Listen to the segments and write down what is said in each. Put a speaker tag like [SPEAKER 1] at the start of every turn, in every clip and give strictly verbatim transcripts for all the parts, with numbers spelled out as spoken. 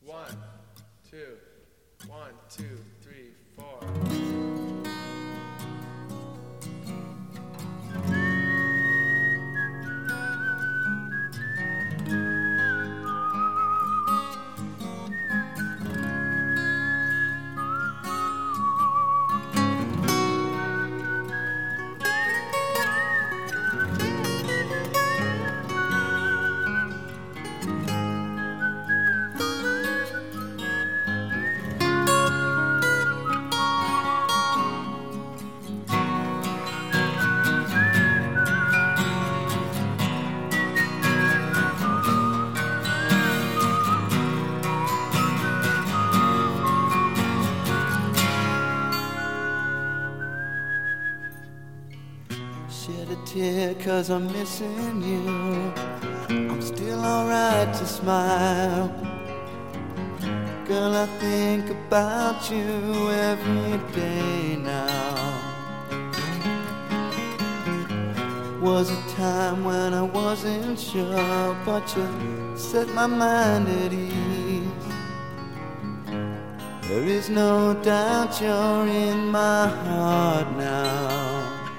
[SPEAKER 1] One, two, one, two, three, four.
[SPEAKER 2] Shed a tear cause I'm missing you. I'm still alright to smile. Girl, I think about you every day now. Was a time when I wasn't sure, but you set my mind at ease. There is no doubt you're in my heart now.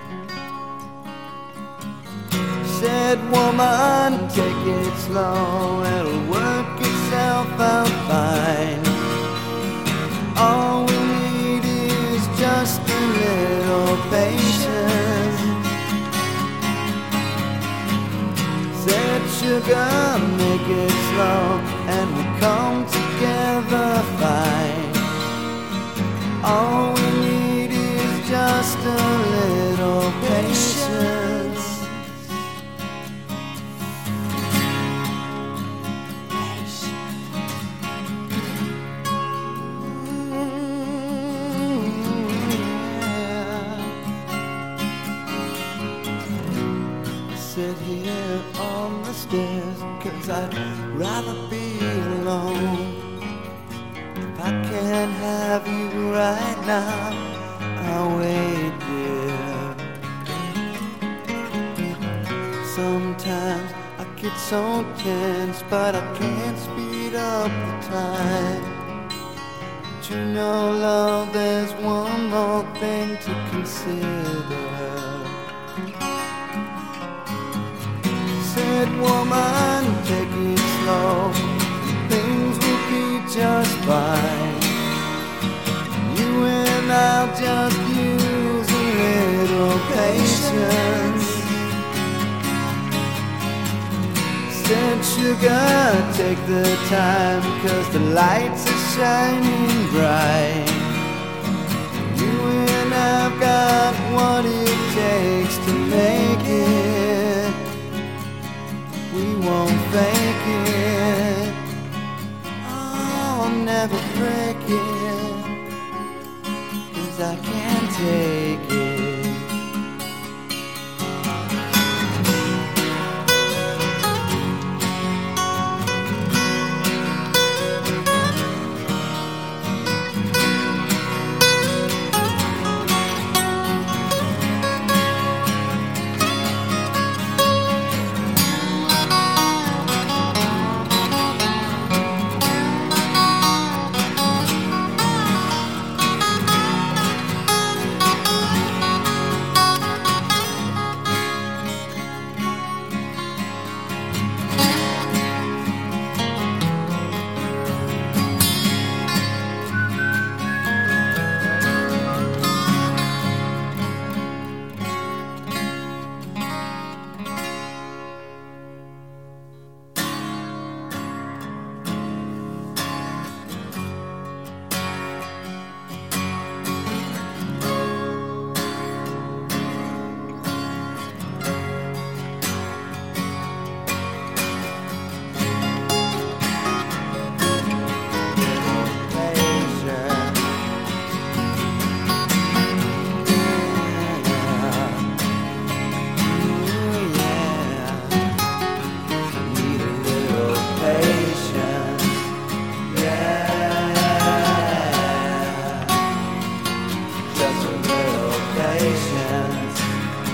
[SPEAKER 2] Said, woman, take it slow, it'll work itself out fine. All we need is just a little patience. Said, sugar, make it slow, and we'll come together fine. All we need is just a little patience. Sit here on the stairs, cause I'd rather be alone. If I can't have you right now, I'll wait there. Sometimes I get so tense, but I can't speed up the time. But you know, love, there's one more thing to consider. Said, woman, take it slow, things will be just fine. You and I'll just use a little patience. Said, sugar, take the time, cause the lights are shining bright. You and I've got what it takes to make it. We won't fake it, I'll never break it, cause I can't take it.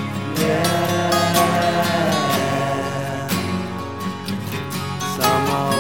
[SPEAKER 2] Yeah. Some